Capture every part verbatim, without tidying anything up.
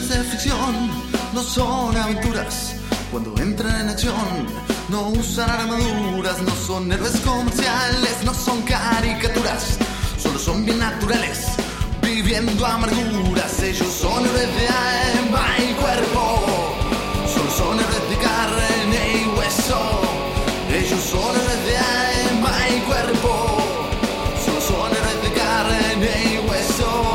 Historias de ficción no son aventuras. Cuando entran en acción no usan armaduras. No son héroes comerciales, no son caricaturas. Solo son bien naturales, viviendo amarguras. Ellos son héroes de alma y cuerpo. Solo son héroes de carne y hueso. Ellos son héroes de alma y cuerpo. Solo son héroes de carne y hueso.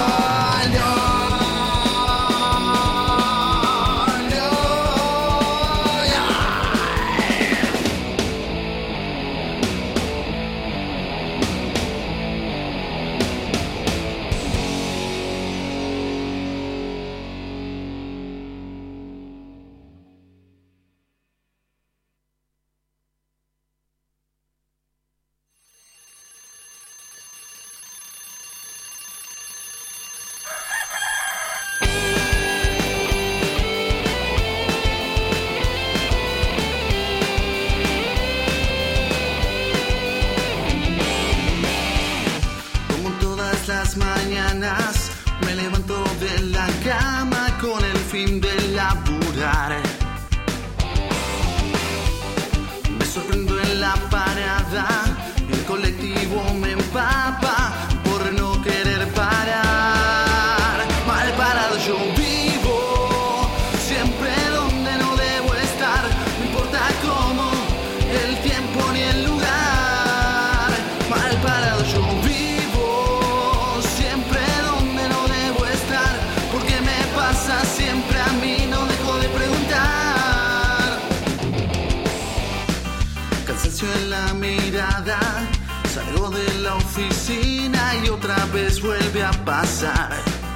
Y otra vez vuelve a pasar.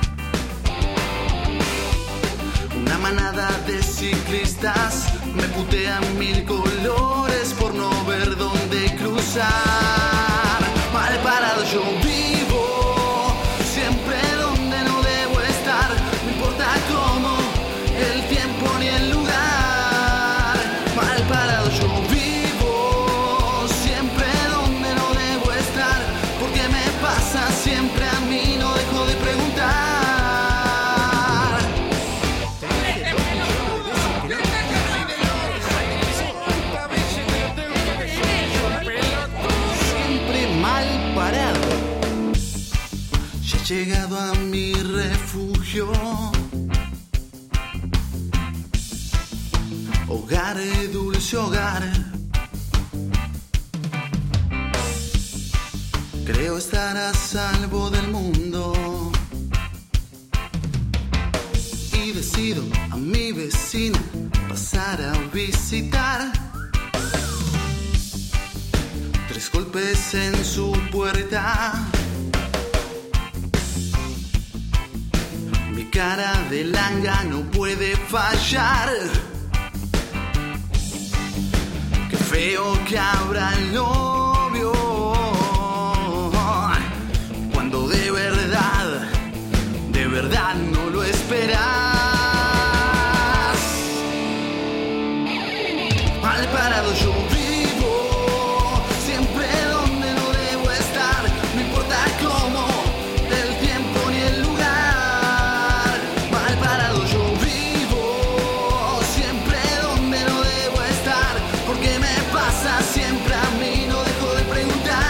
Una manada de ciclistas me putean mil colores por no ver dónde cruzar. Mal parado yo vivo, siempre donde no debo estar. No importa cómo, el tiempo ni el lugar. Mal parado yo vivo, siempre donde no debo estar. Porque me pasa siempre a mí, no dejo de preguntar. Siempre mal parado. Ya he llegado a mi refugio. Hogar, dulce hogar. Creo estar a salvo del mundo. Y decido a mi vecina pasar a visitar. Tres golpes en su puerta. Mi cara de langa no puede fallar. Qué feo que abra el novio. De verdad, de verdad no lo esperas. Mal parado yo vivo, siempre donde no debo estar. No importa cómo, el tiempo ni el lugar. Mal parado yo vivo, siempre donde no debo estar. Porque me pasa siempre a mí, no dejo de preguntar.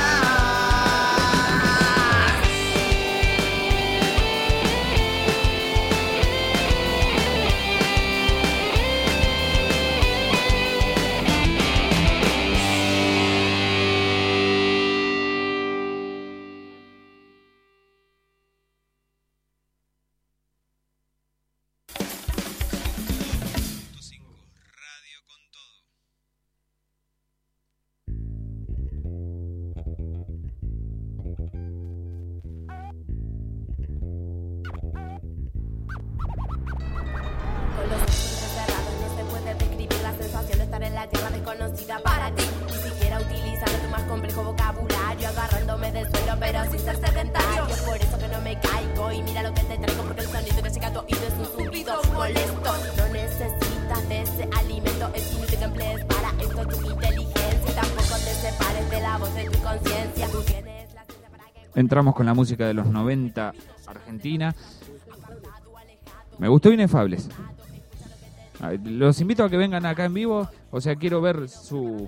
Entramos con la música de los noventa argentina. Me gustó Inefables. Los invito a que vengan acá en vivo. O sea, quiero ver su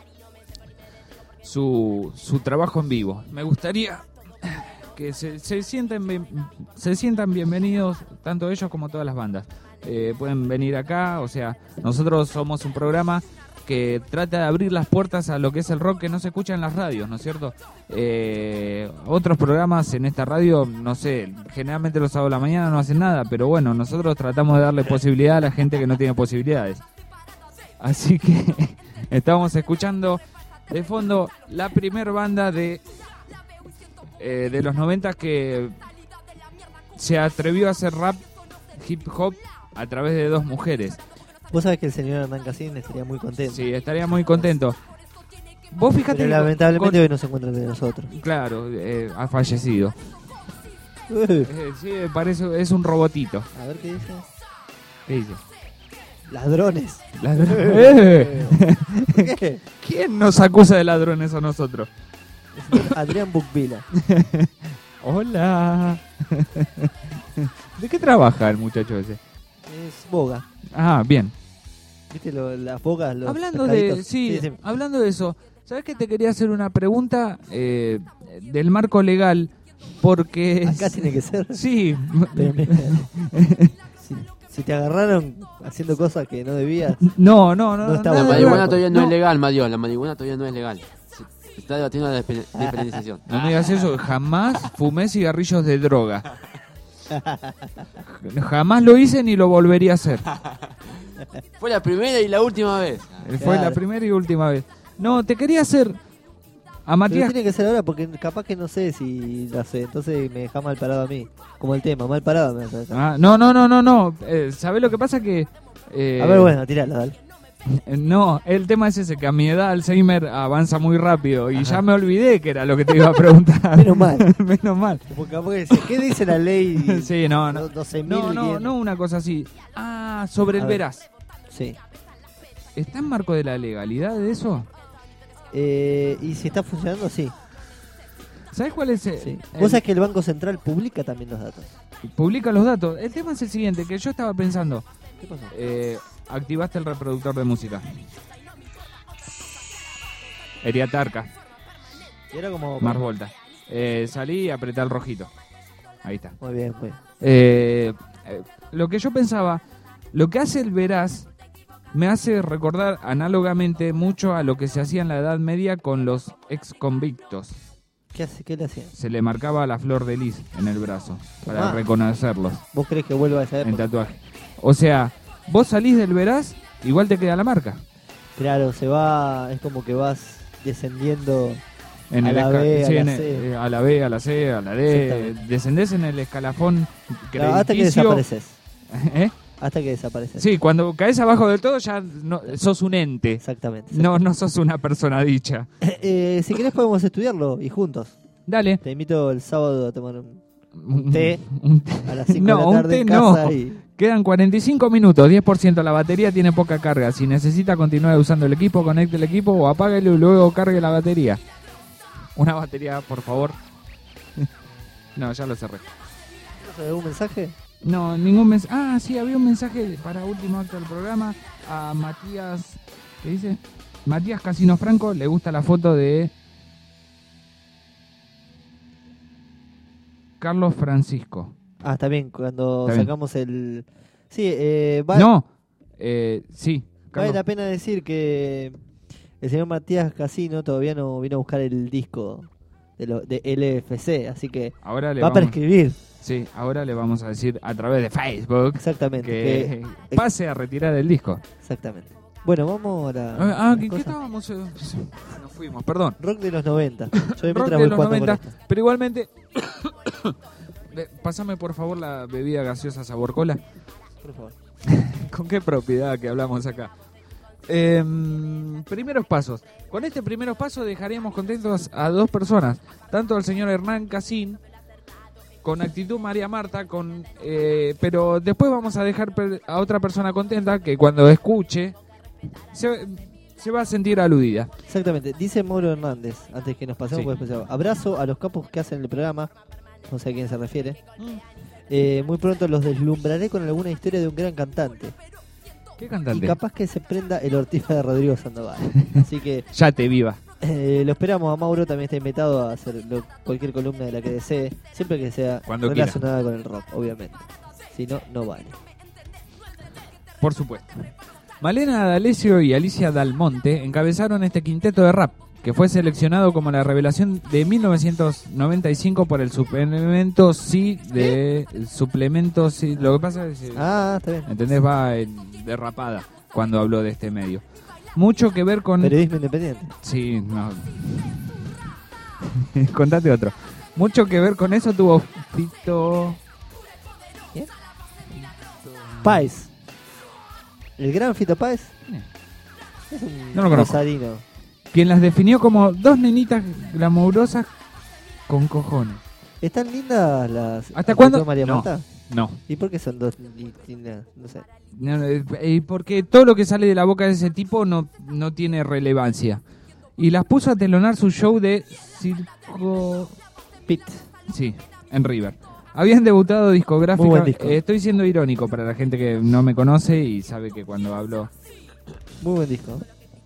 su su trabajo en vivo. Me gustaría que se, se sientan bien, se sientan bienvenidos tanto ellos como todas las bandas. Eh, pueden venir acá. O sea, nosotros somos un programa que trata de abrir las puertas a lo que es el rock que no se escucha en las radios, ¿no es cierto? Eh, otros programas en esta radio, no sé, generalmente los sábados de la mañana no hacen nada, pero bueno, nosotros tratamos de darle posibilidad a la gente que no tiene posibilidades. Así que estamos escuchando de fondo la primer banda de eh, de los noventa que se atrevió a hacer rap hip hop a través de dos mujeres. Vos sabés que el señor Hernán Casín estaría muy contento. Sí, estaría muy contento. Vos fíjate Pero que lamentablemente con... hoy no se encuentra entre nosotros. Claro, eh, ha fallecido. Uh. Eh, sí, parece, es un robotito. A ver qué dice. ¿Qué dice? Ladrones. Ladrones. Eh. ¿Qué? ¿Quién nos acusa de ladrones a nosotros? Adrián Bucvila. Hola. ¿De qué trabaja el muchacho ese? Es boga. Ah, bien. ¿Viste lo, las bogas? Los Hablando de, pescaditos? sí, Sí, sí. hablando de eso, ¿sabes que te quería hacer una pregunta eh, del marco legal? Porque... Acá tiene que ser. Sí. Pero mira, si, si te agarraron haciendo cosas que no debías. No, no, no. No está nada La bueno. de marihuana ver. todavía no, No. es legal, Mario. La marihuana todavía no es legal. Se está debatiendo la despe- despenalización. No me digas eso, jamás fumé cigarrillos de droga. Jamás lo hice ni lo volvería a hacer. Fue la primera y la última vez. Fue la Claro. primera y última vez. No, te quería hacer a Pero Matías. tiene que ser ahora porque capaz que no sé si lo sé. Entonces me deja mal parado a mí. Como el tema, mal parado me hace. Ah, no, no, no, no, no. Eh, ¿Sabés lo que pasa? Que... eh, A ver, bueno, tirala, dale. No, el tema es ese, que a mi edad Alzheimer avanza muy rápido y ya me olvidé que era lo que te iba a preguntar. Menos mal. Menos mal. Porque capaz que dice, ¿qué dice la ley? Sí, no, no. doce mil No, no, no una cosa así. Ah, sobre A el ver. veraz. Sí. ¿Está en marco de la legalidad de eso? Eh, y si está funcionando, sí. ¿Sabes cuál es? el- sí. el- Vos sabés que el Banco Central publica también los datos. Publica los datos. El tema es el siguiente, que yo estaba pensando. ¿Qué pasó? Eh, activaste el reproductor de música. Eriatarca, Y era como... Mars Volta. Eh, salí y apreté el rojito. Ahí está. Muy bien, muy bien. Eh, eh, lo que yo pensaba, lo que hace el veraz me hace recordar análogamente mucho a lo que se hacía en la Edad Media con los ex convictos. ¿Qué, hace, ¿Qué le hacían? Se le marcaba la flor de lis en el brazo para Ah. reconocerlos ¿Vos crees que vuelva a esa en época? tatuaje. O sea, vos salís del veraz, igual te queda la marca. Claro, se va... Es como que vas descendiendo... En A el la esca- B, a sí, la en el- C. eh, a la B, a la C, a la D. Exactamente. Descendés en el escalafón Claro, hasta que crediticio. desapareces. ¿Eh? Hasta que desapareces. Sí, cuando caes abajo del todo ya no, sos un ente. Exactamente. No, no sos una persona dicha. Eh, si querés podemos estudiarlo y juntos. Dale. Te invito el sábado a tomar un, Un té un té. a las cinco No, de la un tarde té en no. casa y... Quedan cuarenta y cinco minutos, diez por ciento. La batería tiene poca carga. Si necesita continuar usando el equipo, conecte el equipo o apáguelo y luego cargue la batería. Una batería, por favor. No, ya lo cerré. ¿Algún mensaje? No, ningún mensaje. Ah, sí, había un mensaje para último acto del programa a Matías. ¿Qué dice? Matías Casino Franco, le gusta la foto de Carlos Francisco. Ah, está bien, cuando Está bien. sacamos el... Sí, eh, va- No, eh, sí. vale Carlos. la pena decir que el señor Matías Casino todavía no vino a buscar el disco de, lo, de L F C, así que Ahora le va a vamos, prescribir. sí, ahora le vamos a decir a través de Facebook Exactamente. que que- pase a retirar el disco. exactamente. Bueno, vamos a la... Ah, la ¿qué, qué cosa. estábamos? Eh, Nos fuimos, perdón. Rock de los noventa. Yo Rock mientras de voy los jugando con noventa, esto. pero igualmente eh, pásame por favor la bebida gaseosa sabor cola. Por favor. ¿Con qué propiedad que hablamos acá? Em, primeros pasos. Con este primeros pasos dejaríamos contentos a dos personas, tanto al señor Hernán Casín, con actitud María Marta, con eh, pero después vamos a dejar per- a otra persona contenta que cuando escuche se, se va a sentir aludida. Exactamente. Dice Mauro Hernández, antes que nos pasemos Sí. por el especial. Abrazo a los capos que hacen el programa. No sé a quién se refiere. Eh, muy pronto los deslumbraré con alguna historia de un gran cantante. ¿Qué Y cantante? capaz que se prenda el Ortiga de Rodrigo Sandoval. Así que Ya te viva. eh, lo esperamos. A Mauro también está invitado a hacer lo- cualquier columna de la que desee, siempre que sea Cuando quiera. relacionada con el rock, obviamente. Si no, no vale. Por supuesto. Malena D'Alessio y Alicia Dalmonte encabezaron este quinteto de rap, que fue seleccionado como la revelación de mil novecientos noventa y cinco por el suplemento Sí de el suplemento Sí. Lo que pasa es que, Ah, está bien. ¿entendés? Va en derrapada cuando habló de este medio. Mucho que ver con... Periodismo independiente. Sí, no. Contate otro. Mucho que ver con eso tuvo Fito... Páez. El gran Fito Páez. Es un No lo conozco. rosarino. quien las definió como dos nenitas glamurosas con cojones. ¿Están lindas las... ¿Hasta las cuándo? de María No. Marta? No. ¿Y por qué son dos lindas? No sé. No, no, eh, porque todo lo que sale de la boca de ese tipo no, no tiene relevancia. Y las puso a telonar su show de circo... Pit. Sí, en River. Habían debutado discográfica... Muy buen disco. eh, estoy siendo irónico para la gente que no me conoce y sabe que cuando hablo... Muy buen disco.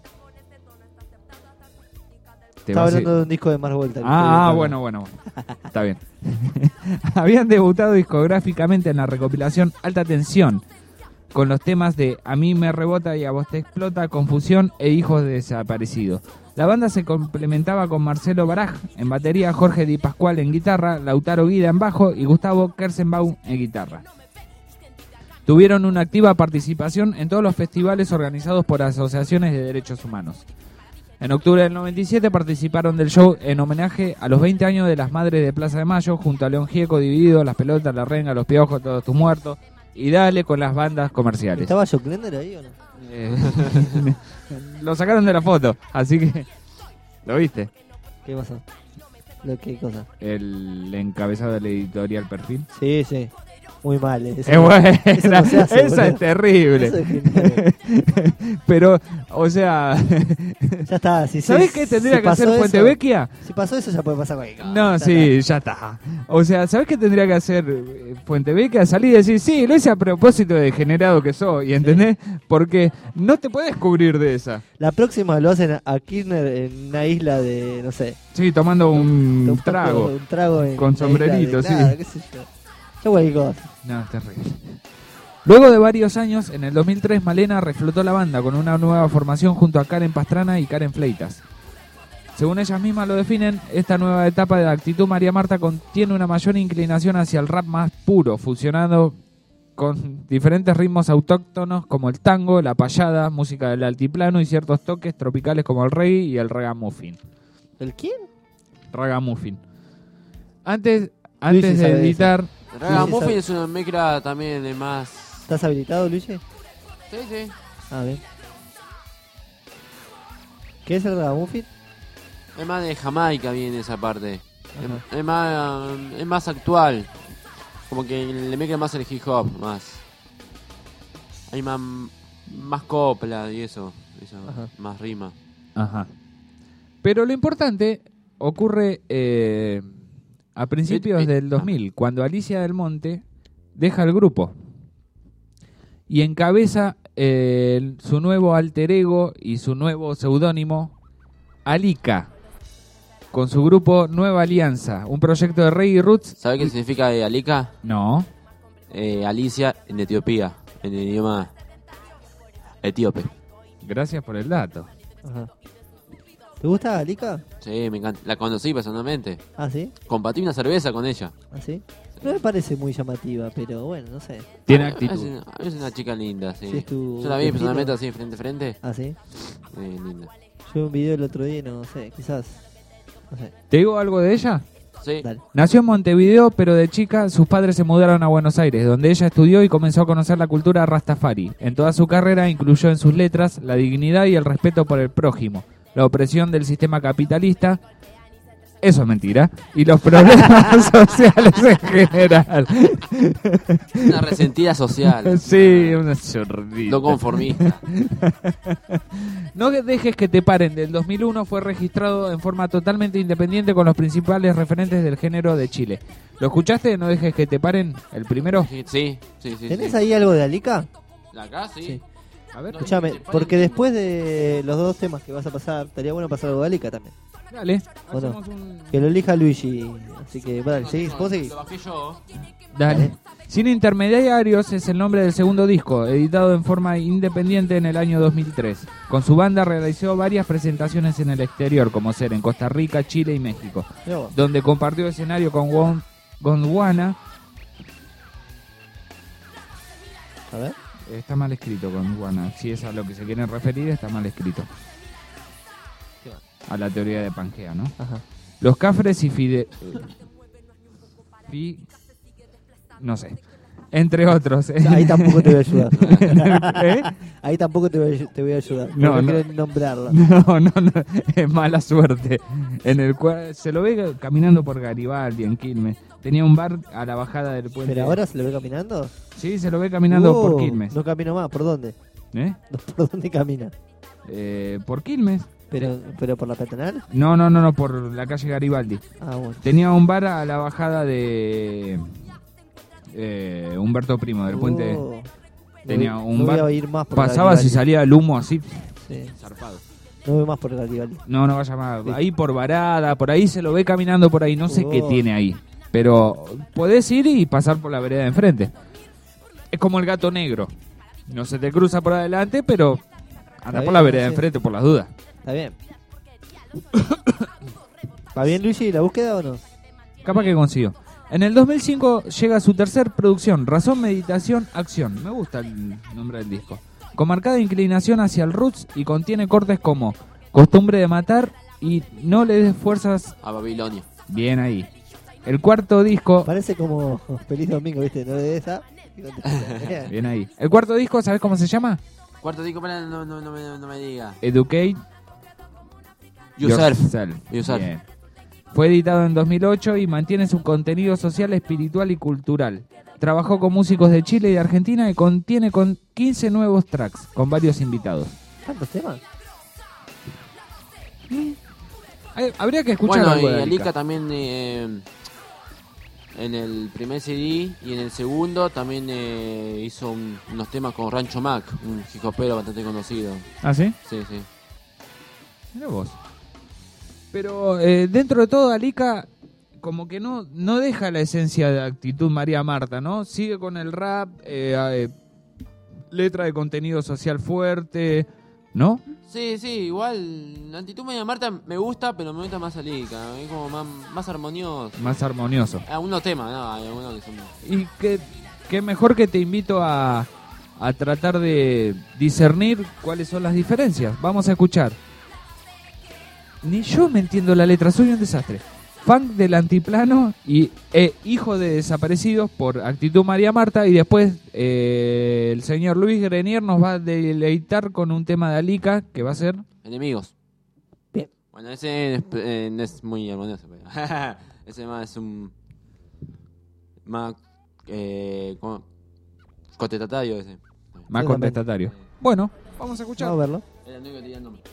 te Estaba vas a- hablando de un disco de Mars Volta. Ah, ah, bueno, bueno, bueno. Está bien. Habían debutado discográficamente en la recopilación Alta Tensión, con los temas de A mí me rebota y a vos te explota, Confusión e Hijos desaparecidos. La banda se complementaba con Marcelo Baraj en batería, Jorge Di Pascual en guitarra, Lautaro Guida en bajo y Gustavo Kersenbaum en guitarra. Tuvieron una activa participación en todos los festivales organizados por asociaciones de derechos humanos. En octubre del noventa y siete participaron del show en homenaje a los veinte años de las Madres de Plaza de Mayo, junto a León Gieco, Dividido, Las Pelotas, La Renga, Los Piojos, Todos Tus Muertos, y dale con las bandas comerciales. ¿Estaba Jock Lender ahí o no? Eh, lo sacaron de la foto, así que... ¿Lo viste? ¿Qué pasó? Lo, ¿Qué cosa? El encabezado del editorial Perfil. Sí, sí. Muy mal. eh. Eso Es no- buena, eso no se hace, esa boludo. es terrible. Eso es genial. Pero, o sea, Ya está. Si, ¿sabés si- qué tendría si que hacer pasó Fuente eso- Vecchia? Si pasó eso ya puede pasar cualquier cosa. No, Ya sí, está. ya está. O sea, ¿sabes qué tendría que hacer eh, Fuente Vecchia? Salir y decir, sí, lo hice a propósito de degenerado que soy, ¿entendés? Porque no te puedes cubrir de esa. La próxima lo hacen a- a Kirchner en una isla de, no sé. Sí, tomando un un poco- trago. Un trago en Con una isla sombrerito, de- sí. Claro, qué sé yo. Ya cualquier cosa. No, es terrible. Luego de varios años, en el dos mil tres, Malena reflotó la banda con una nueva formación junto a Karen Pastrana y Karen Fleitas. Según ellas mismas lo definen, esta nueva etapa de actitud María Marta contiene una mayor inclinación hacia el rap más puro, fusionado con diferentes ritmos autóctonos como el tango, la payada, música del altiplano y ciertos toques tropicales como el reggae y el ragamuffin. ¿El quién? Ragamuffin. Antes, antes sabe de de editar... Ragamuffin sabe. es una mezcla también de más. ¿Estás habilitado, Luigi? Sí, sí. A ver. ¿Qué es el ragamuffin? Es más de Jamaica viene esa parte. Ajá. Es, es más, es más actual. Como que le mezcla más el hip hop, más. Hay más, más copla y eso. eso Ajá. más rima. Ajá. Pero lo importante ocurre eh, a principios Eh, eh, del dos mil, cuando Alicia del Monte deja el grupo y encabeza eh, su nuevo alter ego y su nuevo seudónimo, Alika, con su grupo Nueva Alianza, un proyecto de reggae roots. ¿Sabe qué significa eh, Alika? No, Eh, Alicia en Etiopía, en el idioma etíope. gracias por el dato. Ajá. ¿Te gusta Alica? Sí, me encanta. La conocí personalmente. ¿Ah, sí? Compartí una cerveza con ella. ¿Ah, sí? No me parece muy llamativa, pero bueno, no sé. Tiene Ah, actitud. Es una, es una chica linda, sí. Sí, es tu Yo la vi estilo. personalmente así, frente a frente. ¿Ah, sí? Eh, linda. Yo vi un video el otro día y no sé, quizás. No sé. ¿Te digo algo de ella? Sí. Dale. Nació en Montevideo, pero de chica sus padres se mudaron a Buenos Aires, donde ella estudió y comenzó a conocer la cultura Rastafari. En toda su carrera incluyó en sus letras la dignidad y el respeto por el prójimo, la opresión del sistema capitalista, eso es mentira, y los problemas sociales en general. Una resentida social. Sí, una chordita. No conformista. No dejes que te paren, del dos mil uno fue registrado en forma totalmente independiente con los principales referentes del género de Chile. ¿Lo escuchaste? No dejes que te paren, el primero. Sí, sí, sí. sí ¿Tenés sí. ahí algo de Alica? Acá sí. Sí. A ver, No, Escuchame, te paren porque el- después de los dos temas que vas a pasar, estaría bueno pasar algo de Alica también. dale. ¿O no? Hacemos un... Que lo elija Luigi. Así que, vale, No, seguís, no, vos seguís. Lo bajé yo. Dale. Sin Intermediarios es el nombre del segundo disco, editado en forma independiente en el año dos mil tres. Con su banda realizó varias presentaciones en el exterior, como ser en Costa Rica, Chile y México, Mirá vos. donde compartió escenario con Gon- Gondwana. A ver. Está mal escrito Gondwana, si es a lo que se quieren referir, está mal escrito. ¿Qué va? A la teoría de Pangea, ¿no? Ajá. Los Cafres y Fide... Fi... No sé. Entre otros. Ahí tampoco te voy a ayudar. ¿Eh? Ahí tampoco te voy a, te voy a ayudar. No, No, no. quiero nombrarlo. No, no, no, es mala suerte. En el cual se lo ve caminando por Garibaldi en Quilmes. Tenía un bar a la bajada del puente. ¿Pero ahora se lo ve caminando? Sí, se lo ve caminando Uh, por Quilmes. No camino más, ¿por dónde? ¿Eh? No, ¿por dónde camina? Eh, ¿Por Quilmes? ¿Pero, pero por la peatonal? No, no, no, no, por la calle Garibaldi. Ah, bueno. Tenía un bar a la bajada de eh, Humberto Primo, del puente. Oh, Tenía no, un no bar. voy a ir más por Pasaba Garibaldi. si salía el humo así, Sí, zarpado. no voy más por Garibaldi. No, no vaya más. Sí. Ahí por Varada, por ahí se lo ve caminando por ahí. No sé Oh. qué tiene ahí. Pero podés ir y pasar por la vereda de enfrente. Es como el gato negro. No se te cruza por adelante, pero anda Está por la bien, vereda de sí. enfrente por las dudas. Está bien. ¿Va bien, Luigi, la búsqueda o no? Capaz que consiguió. En el dos mil cinco llega su tercer producción, Razón, Meditación, Acción. Me gusta el nombre del disco. Con marcada inclinación hacia el roots y contiene cortes como Costumbre de Matar y No le des fuerzas. A Babilonia. Bien ahí. El cuarto disco. Parece como Feliz Domingo, ¿viste? No de esa. Bien ahí. El cuarto disco, ¿sabes cómo se llama? Cuarto disco, para no, no, no, me, no me diga. Educate Yourself. Yourself. Yourself. Bien. Fue editado en dos mil ocho y mantiene su contenido social, espiritual y cultural. Trabajó con músicos de Chile y de Argentina y contiene con quince nuevos tracks, con varios invitados. ¿Tantos temas? Eh, Habría que escuchar Bueno, algo y de Alica Alica. también eh, en el primer C D y en el segundo también eh, hizo un- unos temas con Rancho Mac, un hip-hopero bastante conocido. ¿Ah, sí? Sí, sí. Mira vos. Pero eh, dentro de todo, Alica como que no, no deja la esencia de actitud María Marta, ¿no? Sigue con el rap, eh, eh, letra de contenido social fuerte, ¿no? Sí, sí, igual la actitud media Marta me gusta, pero me gusta más Alica, es como más, más armonioso. Más armonioso. Algunos temas, no, hay algunos que son... Y que, que mejor que te invito a, a tratar de discernir cuáles son las diferencias. Vamos a escuchar. Ni yo me entiendo la letra, soy un desastre. Funk del Antiplano y eh, Hijo de Desaparecidos por Actitud María Marta. Y después eh, el señor Luis Grenier nos va a deleitar con un tema de Alica que va a ser... Enemigos. Bien. Bueno, ese es, eh, no es muy armonioso, pero ese más es un... Más... Eh, ¿cómo? Contestatario ese. Más Sí, contestatario. Bueno, vamos a escuchar. Vamos a verlo. Era el único que tenía el nombre.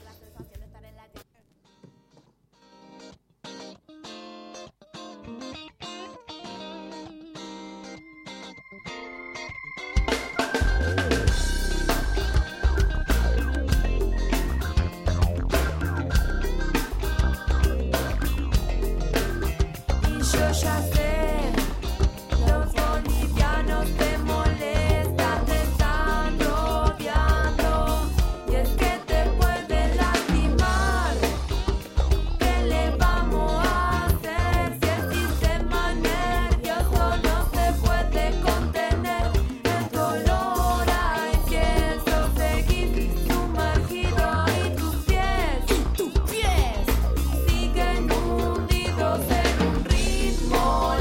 Y yo ya sé, los bolivianos te molestan, te están rodeando. Y es que te pueden lastimar. ¿Qué le vamos a hacer si el sistema nervioso no se puede contener? El dolor hay que seguir sumergido y tus pies, y tus pies siguen hundidos en un ritmo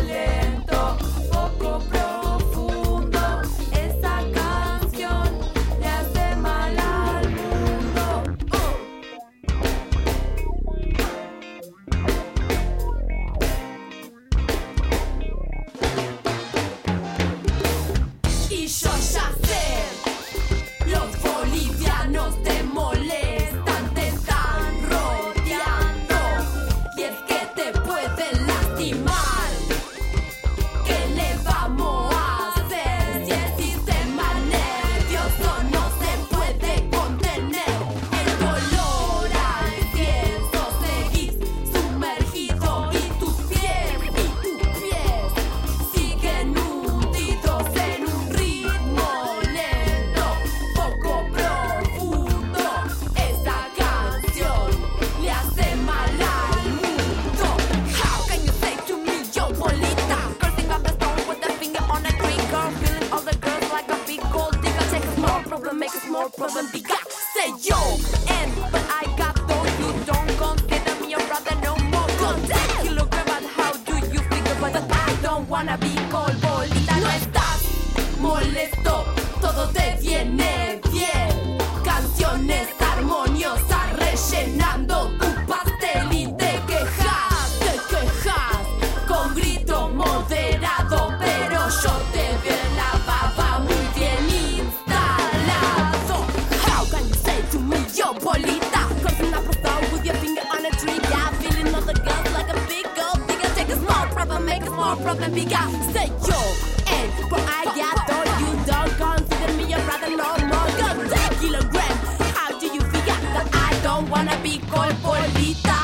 more problem bigger. Say yo, and but I got told you don't consider me your brother no more. Go ten kilogram. How do you figure that I don't wanna be called Polita?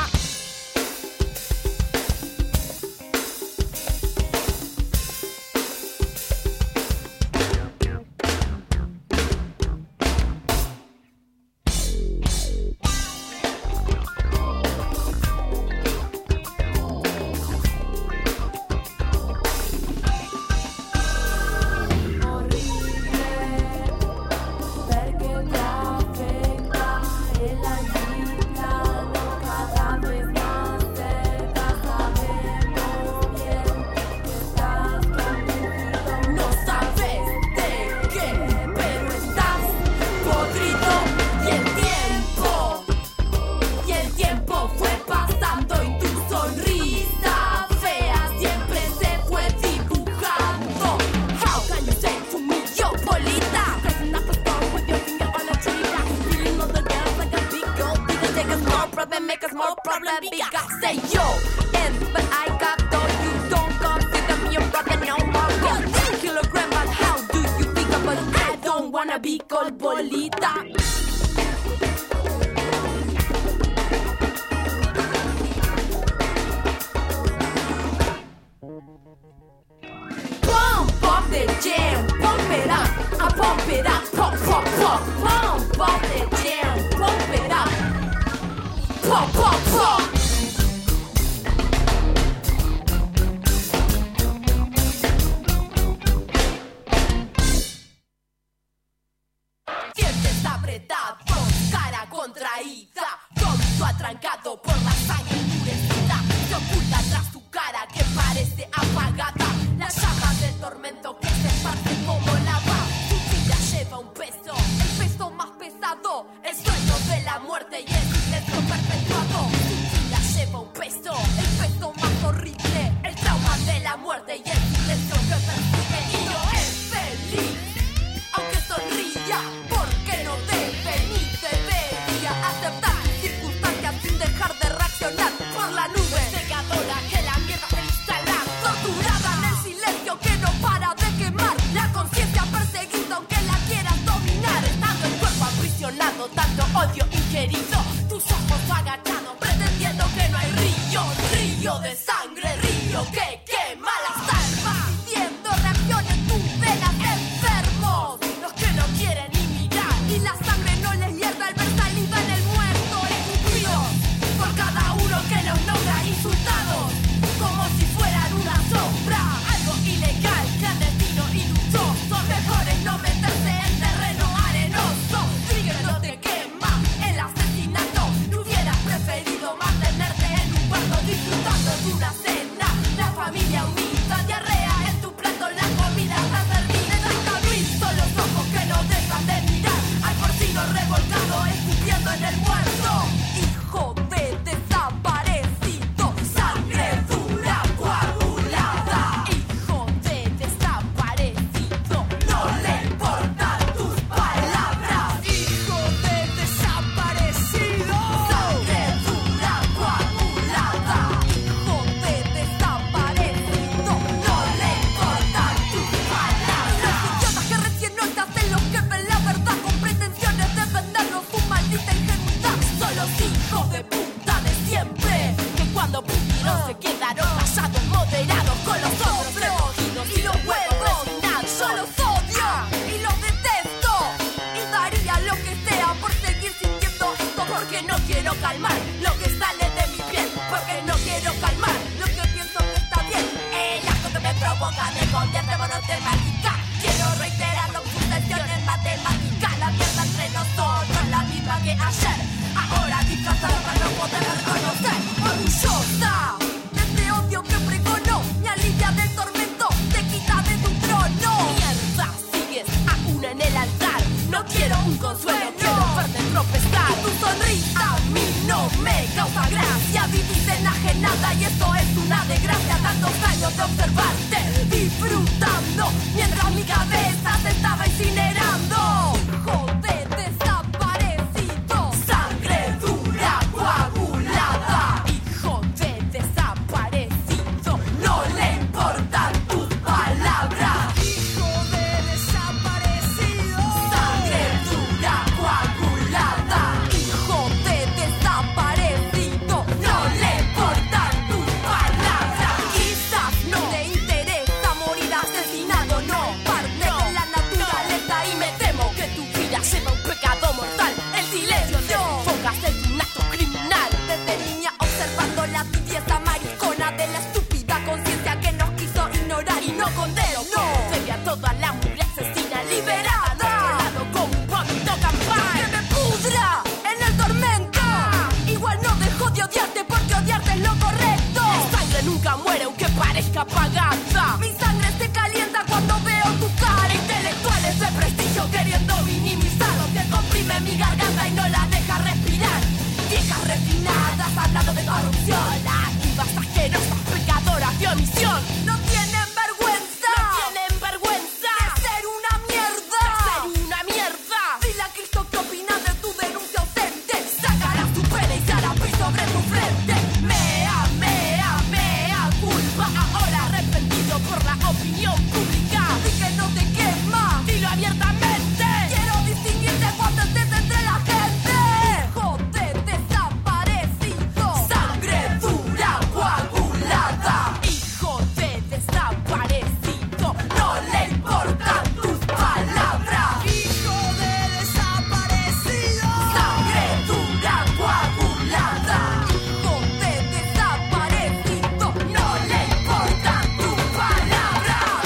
parezca apagada. Mi sangre se calienta cuando veo tu cara. Intelectuales de prestigio queriendo minimizar lo que comprime mi garganta y no la deja respirar. Viejas refinadas hablando de corrupción, activas asquerosas, pecadoras de omisión. No tienen vergüenza, no tienen vergüenza de ser una mierda, de ser una mierda. Dile a Cristo qué opina de tu denuncia ausente. Sacarás tu pene y se hará pis sobre tu frente. Mea, mea, mea culpa. Ahora arrepentido por la opinión pública. Di que no te quema, dilo abiertamente. Quiero distinguirte cuando estés entre la gente. Hijo de desaparecido, sangre dura coagulada. Hijo de desaparecido, no le importan tus palabras. Hijo de desaparecido, sangre dura coagulada. Hijo de desaparecido, no le importan tus palabras.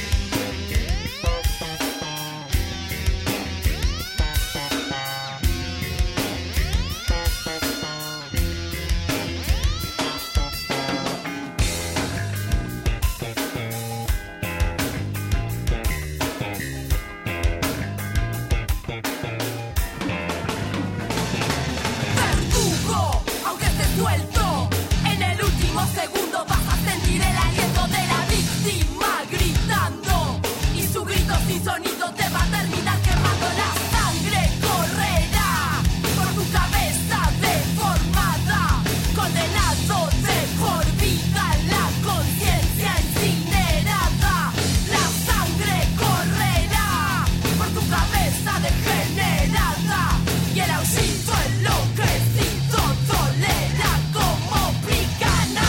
Verdugo, aunque estés suelto, en el último segundo vas a sentir el aliento de la víctima gritando. Y su grito sin sonido te va a terminar quemando. La sangre correrá por tu cabeza deformada, condenado de por vida, la conciencia incinerada. La sangre correrá por tu cabeza degenerada y el aullido enloquecido tolera como picana.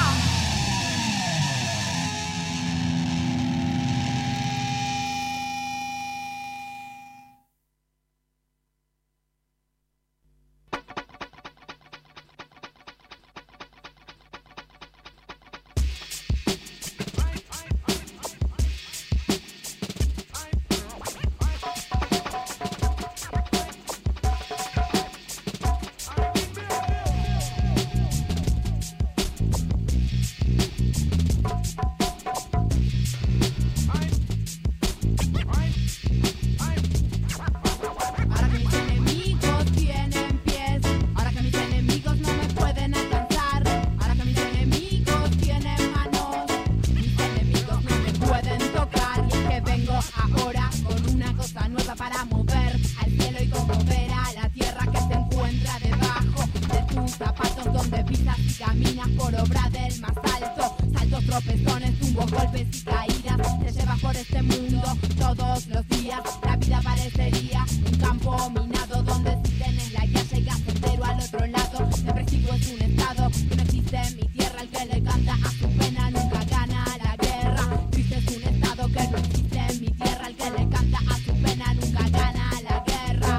Ahora que mis enemigos tienen pies, ahora que mis enemigos no me pueden alcanzar, ahora que mis enemigos tienen manos, mis enemigos no me pueden tocar. Y es que vengo ahora con una cosa nueva para mover al cielo y conmover a la tierra que se encuentra debajo de tus zapatos, donde pisas y caminas por obra del más alto. Saltos, tropezones, tumbos, golpes y caídas, te llevas por este mundo todos los días. La vida parecería un campo minado donde si tenés la guía llegas entero al otro lado. Depresivo es un estado que no existe en mi tierra. El que le canta a su pena nunca gana la guerra. Triste es un estado que no existe en mi tierra. El que le canta a su pena nunca gana la guerra.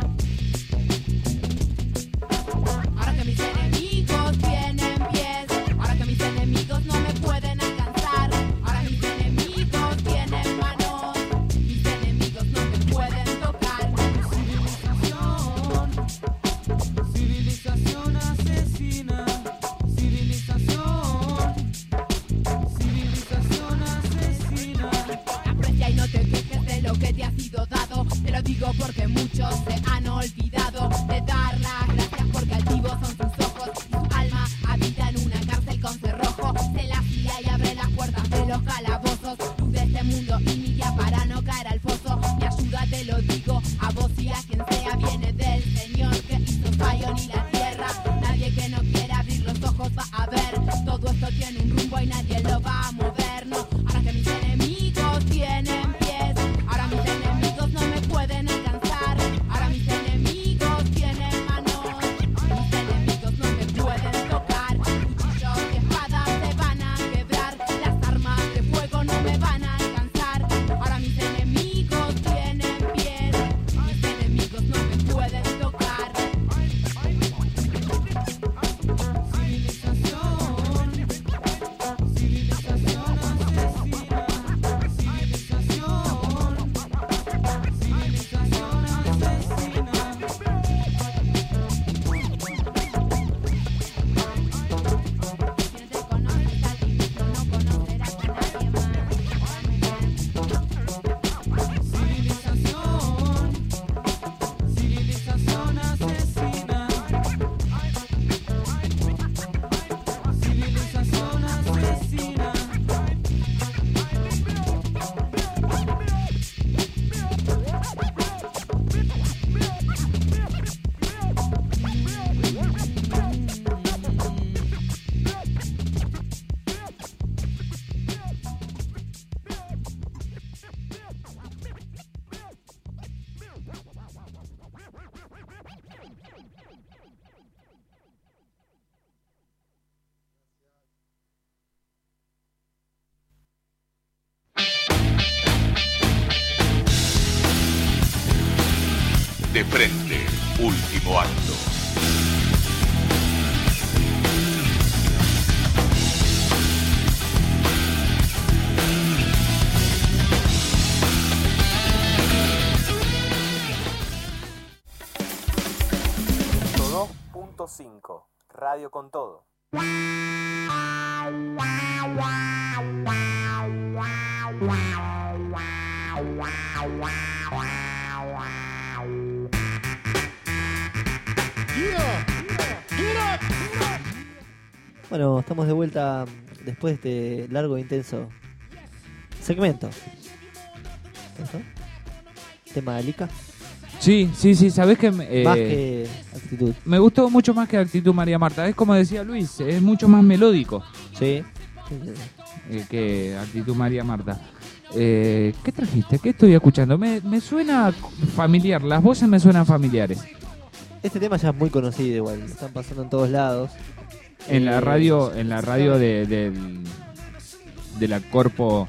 Ahora que mis enemigos tienen pies, ahora que mis enemigos no me pueden alcanzar, ahora mis enemigos tienen manos, mis enemigos no me pueden tocar. Civilización, civilización asesina, civilización, civilización asesina. Aprecia y no te quejes de lo que te ha sido dado. Te lo digo porque muchos se han olvidado de dar las gracias, porque altivos son sus ojos y su alma habita en una cárcel con cerrojo. Se la guía y abre las puertas de los calabozos. Luz de este mundo y mi guía para no caer al foso. Mi ayuda te lo digo a vos y a quien sea, viene del Señor que hizo Zion y la tierra. Nadie que no quiera abrir los ojos va a ver. Todo esto tiene un rumbo y nadie lo va a mover, no. Ahora que mis enemigos tienen pies, ahora mis enemigos no me pueden alcanzar, ahora mis enemigos tienen manos, mis enemigos no me pueden tocar. Cuchillos y espadas se van a quebrar, las armas de fuego no me van a alcanzar. Ahora mis enemigos tienen pies, mis enemigos no me pueden tocar. Civilización, civilización De frente, último acto. dos punto cinco, Radio con Todo. Bueno, estamos de vuelta después de este largo e intenso segmento. ¿Eso? ¿Tema de Lica? Sí, sí, sí, sabés que me, eh, Más que actitud. me gustó mucho más que Actitud María Marta. Es como decía Luis, es mucho más melódico Sí. eh, que Actitud María Marta. Eh, ¿Qué trajiste? ¿Qué estoy escuchando? Me, me suena familiar, las voces me suenan familiares. Este tema ya es muy conocido igual, lo están pasando en todos lados. En la Eh, radio, en la radio de, del de la Corpo.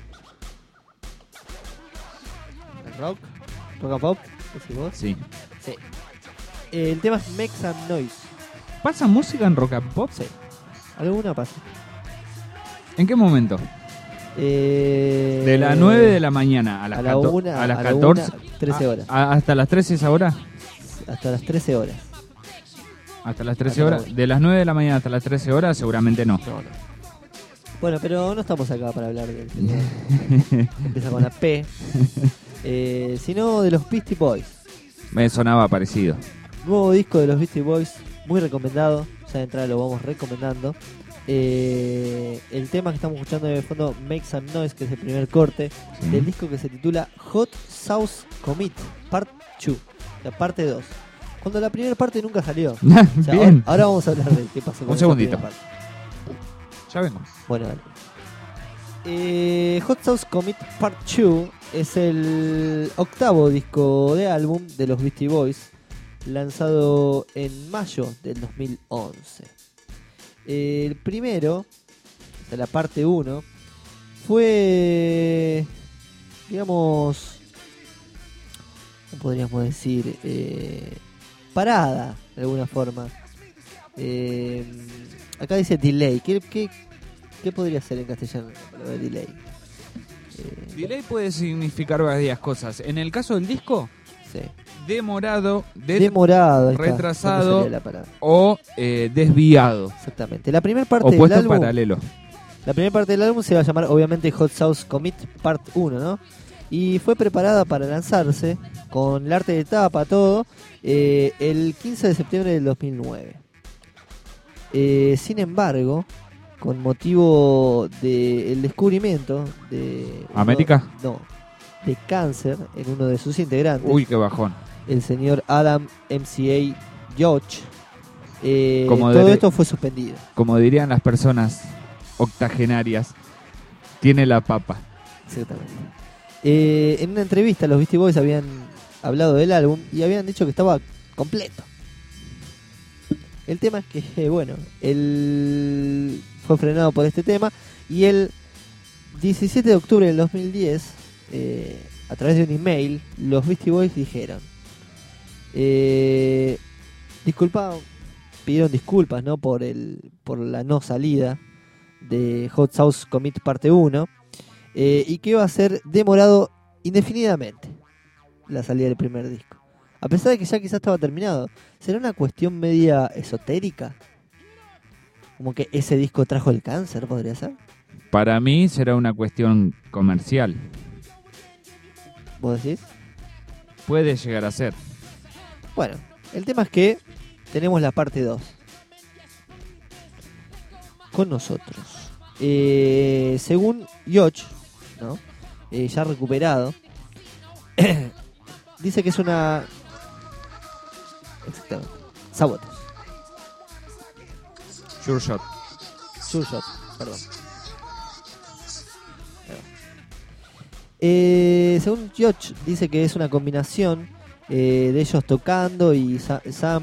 Rock, rock and pop, ¿decís vos? Sí. Sí. Eh, el tema es Make Some Noise. ¿Pasa música en Rock and Pop? Sí. ¿Alguna pasa? ¿En qué momento? Eh, De las nueve de la mañana a las, a la cato- una, a las a la catorce. una, trece horas. A- a- ¿Hasta las trece esa hora? Hasta las trece horas. Hasta las trece Hasta la horas. De las nueve de la mañana hasta las trece horas, seguramente no. No, no. Bueno, pero no estamos acá para hablar del tema. Empieza con la P. Eh, sino de los Beastie Boys. Me sonaba parecido. Nuevo disco de los Beastie Boys, muy recomendado. Ya de entrada lo vamos recomendando. Eh, el tema que estamos escuchando de fondo, Make Some Noise, que es el primer corte Sí. del disco que se titula Hot Sauce Commit Part dos, la parte dos. Cuando la primera parte nunca salió. O sea, Bien. Ahora, ahora vamos a hablar de qué pasó con Un esa segundito. primera parte. Ya vengo. Bueno, dale. Eh, Hot Sauce Commit Part dos es el octavo disco de álbum de los Beastie Boys, lanzado en mayo del dos mil once. El primero, o sea, la parte uno, fue, digamos, ¿cómo podríamos decir? Eh, parada, de alguna forma. Eh, acá dice delay. ¿Qué, qué, qué podría ser en castellano la palabra delay? Eh, Delay puede significar varias cosas. En el caso del disco, sí. demorado, de- Demorado, ahí está. retrasado. ¿Dónde salía la palabra? o eh, desviado. Exactamente. La primera parte O del puesto en álbum, paralelo. la primera parte del álbum se va a llamar obviamente Hot Sauce Commit Part uno, ¿no? Y fue preparada para lanzarse con el arte de tapa, todo, eh, el quince de septiembre del dos mil nueve. Eh, sin embargo, con motivo del descubrimiento de... uno- ¿América? No, de cáncer en uno de sus integrantes, Uy, qué bajón. el señor Adam M C A George, eh, Como todo dere- esto fue suspendido. Como dirían las personas octogenarias, tiene la papa. Exactamente. Eh, en una entrevista los Beastie Boys habían hablado del álbum y habían dicho que estaba completo. El tema es que, eh, bueno, él fue frenado por este tema y el diecisiete de octubre del dos mil diez, eh, a través de un email, los Beastie Boys dijeron, eh, disculpa, pidieron disculpas, ¿no? por el por la no salida de Hot Sauce Commit parte uno, eh, y que iba a ser demorado indefinidamente la salida del primer disco. A pesar de que ya quizás estaba terminado. ¿Será una cuestión media esotérica? Como que ese disco trajo el cáncer, podría ser. Para mí será una cuestión comercial. ¿Vos decís? Puede llegar a ser. Bueno, el tema es que tenemos la parte dos con nosotros. Eh, según Yoch, ¿no? Eh, ya recuperado, dice que es una... Exactamente. Sabotage. Sure shot. Sure shot, perdón. Ahí va. Eh, según Yoch, dice que es una combinación eh, de ellos tocando y sa- Sam